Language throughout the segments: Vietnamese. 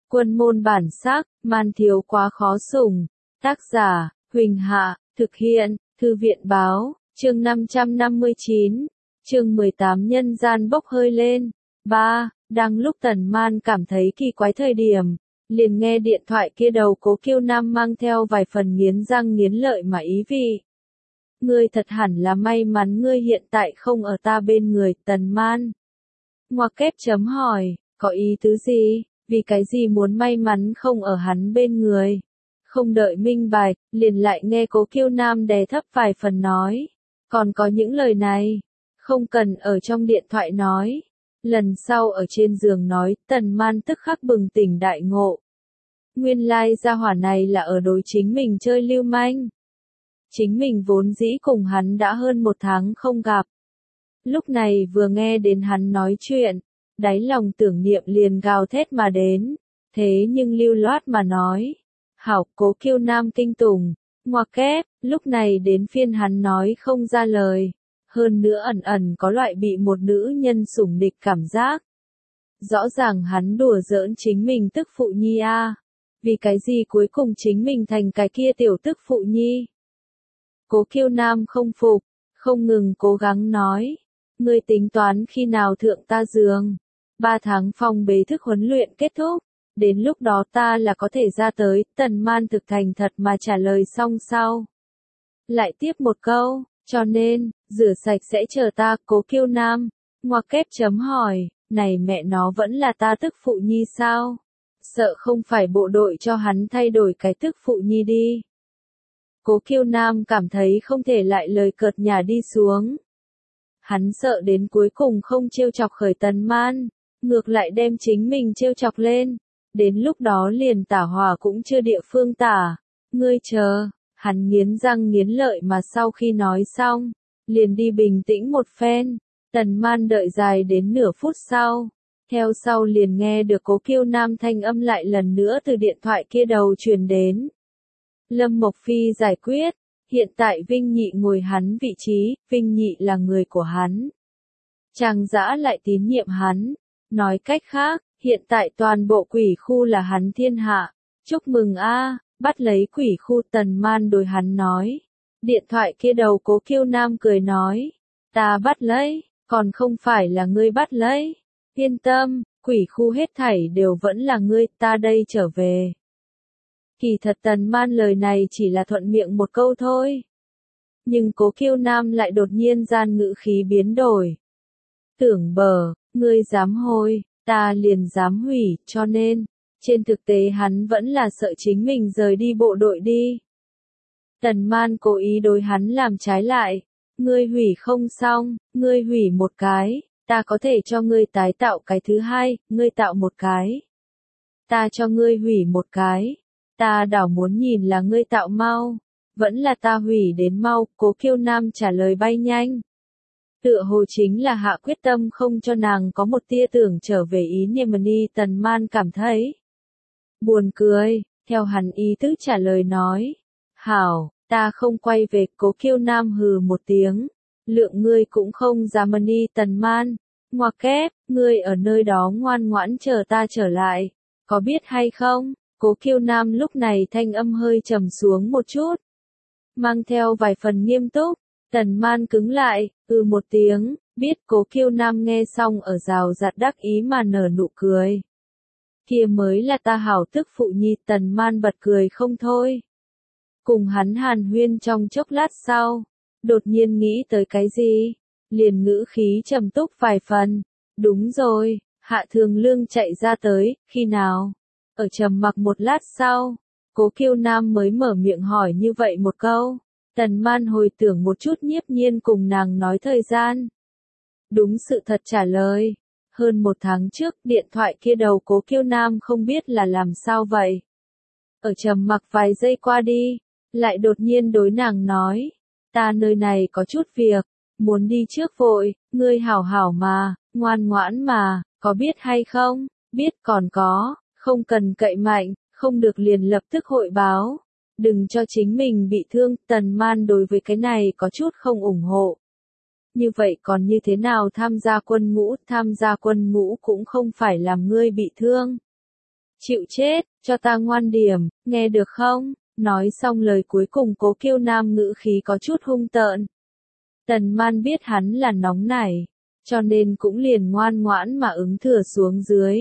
Quân môn bản sắc, man thiếu quá khó sủng. Tác giả, Huỳnh Hạ, thực hiện, Thư viện báo, chương 559, chương 18 nhân gian bốc hơi lên. 3. Đang lúc Tần Man cảm thấy kỳ quái thời điểm, liền nghe điện thoại kia đầu Cố Kiêu Nam mang theo vài phần nghiến răng nghiến lợi mà ý vị. Ngươi thật hẳn là may mắn ngươi hiện tại không ở ta bên người, Tần Man. Ngoặc kép chấm hỏi, có ý tứ gì, vì cái gì muốn may mắn không ở hắn bên người. Không đợi minh bạch, liền lại nghe Cố Kiêu Nam đè thấp vài phần nói. Còn có những lời này, không cần ở trong điện thoại nói. Lần sau ở trên giường nói, Tần Man tức khắc bừng tỉnh đại ngộ. Nguyên lai gia hỏa này là ở đối chính mình chơi lưu manh. Chính mình vốn dĩ cùng hắn đã hơn 1 tháng không gặp. Lúc này vừa nghe đến hắn nói chuyện, đáy lòng tưởng niệm liền gào thét mà đến. Thế nhưng lưu loát mà nói. Hảo, Cố Kiêu Nam kinh tủng, ngoặc kép, lúc này đến phiên hắn nói không ra lời. Hơn nữa ẩn ẩn có loại bị một nữ nhân sủng địch cảm giác. Rõ ràng hắn đùa giỡn chính mình tức phụ nhi a. Vì cái gì cuối cùng chính mình thành cái kia tiểu tức phụ nhi. Cố Kiêu Nam không phục, không ngừng cố gắng nói. Ngươi tính toán khi nào thượng ta giường. 3 tháng phòng bế thức huấn luyện kết thúc. Đến lúc đó ta là có thể ra tới, Tần Man thực thành thật mà trả lời xong sau. Lại tiếp một câu, cho nên, rửa sạch sẽ chờ ta, Cố Kiêu Nam. Ngoặc kép chấm hỏi, này mẹ nó vẫn là ta tức phụ nhi sao? Sợ không phải bộ đội cho hắn thay đổi cái tức phụ nhi đi. Cố Kiêu Nam cảm thấy không thể lại lời cợt nhả đi xuống. Hắn sợ đến cuối cùng không trêu chọc khởi Tần Man, ngược lại đem chính mình trêu chọc lên. Đến lúc đó liền tả hòa cũng chưa địa phương tả. Ngươi chờ, hắn nghiến răng nghiến lợi mà sau khi nói xong, liền đi bình tĩnh một phen. Tần Man đợi dài đến nửa phút sau. Theo sau liền nghe được Cố Kiêu Nam thanh âm lại lần nữa từ điện thoại kia đầu truyền đến. Lâm Mộc Phi giải quyết, hiện tại Vinh Nhị ngồi hắn vị trí, Vinh Nhị là người của hắn. Trang Dã lại tín nhiệm hắn. Nói cách khác, hiện tại toàn bộ quỷ khu là hắn thiên hạ. Chúc mừng a, bắt lấy quỷ khu, Tần Man đối hắn nói. Điện thoại kia đầu Cố Kiêu Nam cười nói. Ta bắt lấy, còn không phải là ngươi bắt lấy. Yên tâm, quỷ khu hết thảy đều vẫn là ngươi, ta đây trở về. Kỳ thật Tần Man lời này chỉ là thuận miệng một câu thôi. Nhưng Cố Kiêu Nam lại đột nhiên gian ngữ khí biến đổi. Tưởng bờ, ngươi dám hôi, ta liền dám hủy, cho nên, trên thực tế hắn vẫn là sợ chính mình rời đi bộ đội đi. Tần Man cố ý đối hắn làm trái lại. Ngươi hủy không xong, ngươi hủy một cái, ta có thể cho ngươi tái tạo cái thứ hai, ngươi tạo một cái. Ta cho ngươi hủy một cái, ta đảo muốn nhìn là ngươi tạo mau, vẫn là ta hủy đến mau, Cố Kiêu Nam trả lời bay nhanh. Tựa hồ chính là hạ quyết tâm không cho nàng có một tia tưởng trở về ý Yemeni, Tần Man cảm thấy buồn cười, theo hắn ý tứ trả lời nói. Hảo, ta không quay về, Cố Kiêu Nam hừ một tiếng. Lượng ngươi cũng không dám mani, Tần Man. Ngoặc kép, ngươi ở nơi đó ngoan ngoãn chờ ta trở lại. Có biết hay không? Cố Kiêu Nam lúc này thanh âm hơi trầm xuống một chút. Mang theo vài phần nghiêm túc. Tần Man cứng lại, một tiếng, biết. Cố Kiêu Nam nghe xong ở rào rạt đắc ý mà nở nụ cười. Kia mới là ta hảo tức phụ nhi, Tần Man bật cười không thôi. Cùng hắn hàn huyên trong chốc lát sau, đột nhiên nghĩ tới cái gì, liền ngữ khí trầm túc vài phần. Đúng rồi, Hạ Thường Lương chạy ra tới, khi nào? Ở trầm mặc một lát sau, Cố Kiêu Nam mới mở miệng hỏi như vậy một câu. Tần Man hồi tưởng một chút nhiếp nhiên cùng nàng nói thời gian. Đúng sự thật trả lời. Hơn 1 tháng trước, điện thoại kia đầu Cố Kiêu Nam không biết là làm sao vậy. Ở trầm mặc vài giây qua đi, lại đột nhiên đối nàng nói. Ta nơi này có chút việc, muốn đi trước vội, ngươi hảo hảo mà, ngoan ngoãn mà, có biết hay không? Biết còn có, không cần cậy mạnh, không được liền lập tức hội báo. Đừng cho chính mình bị thương, Tần Man đối với cái này có chút không ủng hộ. Như vậy còn như thế nào tham gia quân ngũ cũng không phải làm ngươi bị thương. Chịu chết, cho ta ngoan điểm, nghe được không? Nói xong lời cuối cùng Cố Kiêu Nam ngữ khí có chút hung tợn. Tần Man biết hắn là nóng nảy, cho nên cũng liền ngoan ngoãn mà ứng thừa xuống dưới.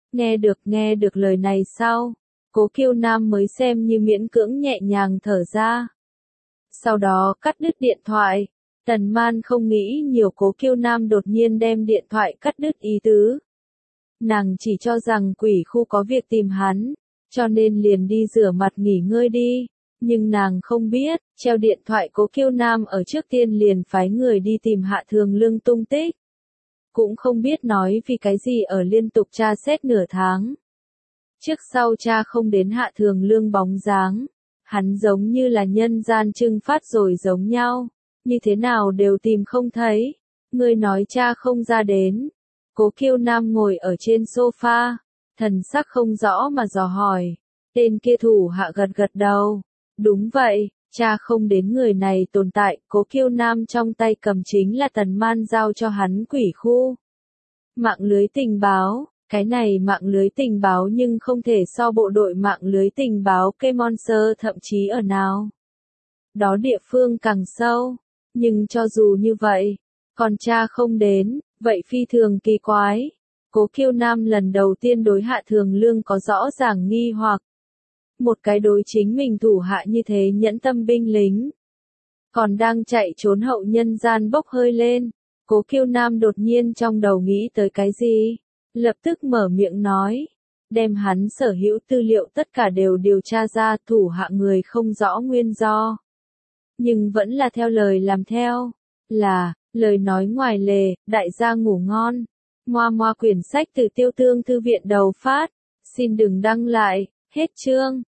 Nghe được lời này sau, Cố Kiêu Nam mới xem như miễn cưỡng nhẹ nhàng thở ra. Sau đó cắt đứt điện thoại, Tần Man không nghĩ nhiều Cố Kiêu Nam đột nhiên đem điện thoại cắt đứt ý tứ. Nàng chỉ cho rằng quỷ khu có việc tìm hắn, cho nên liền đi rửa mặt nghỉ ngơi đi. Nhưng nàng không biết, treo điện thoại Cố Kiêu Nam ở trước tiên liền phái người đi tìm Hạ Thường Lương tung tích. Cũng không biết nói vì cái gì ở liên tục tra xét nửa tháng. Trước sau tra không đến Hạ Thường Lương bóng dáng. Hắn giống như là nhân gian trưng phát rồi giống nhau. Như thế nào đều tìm không thấy. Người nói cha không ra đến. Cố Kiêu Nam ngồi ở trên sofa. Thần sắc không rõ mà dò hỏi. Tên kia thủ hạ gật gật đầu. Đúng vậy, cha không đến người này tồn tại. Cố Kiêu Nam trong tay cầm chính là Tần Man giao cho hắn quỷ khu. Mạng lưới tình báo. Cái này mạng lưới tình báo nhưng không thể so bộ đội mạng lưới tình báo Kemonser thậm chí ở nào. Đó địa phương càng sâu. Nhưng cho dù như vậy, còn cha không đến, vậy phi thường kỳ quái. Cố Kiêu Nam lần đầu tiên đối Hạ Thường Lương có rõ ràng nghi hoặc. Một cái đối chính mình thủ hạ như thế nhẫn tâm binh lính. Còn đang chạy trốn hậu nhân gian bốc hơi lên. Cố Kiêu Nam đột nhiên trong đầu nghĩ tới cái gì? Lập tức mở miệng nói. Đem hắn sở hữu tư liệu tất cả đều điều tra ra, thủ hạ người không rõ nguyên do. Nhưng vẫn là theo lời làm theo. Là, lời nói ngoài lề, đại gia ngủ ngon. Moa moa quyển sách từ Tiêu Tương Thư viện đầu phát. Xin đừng đăng lại, hết chương.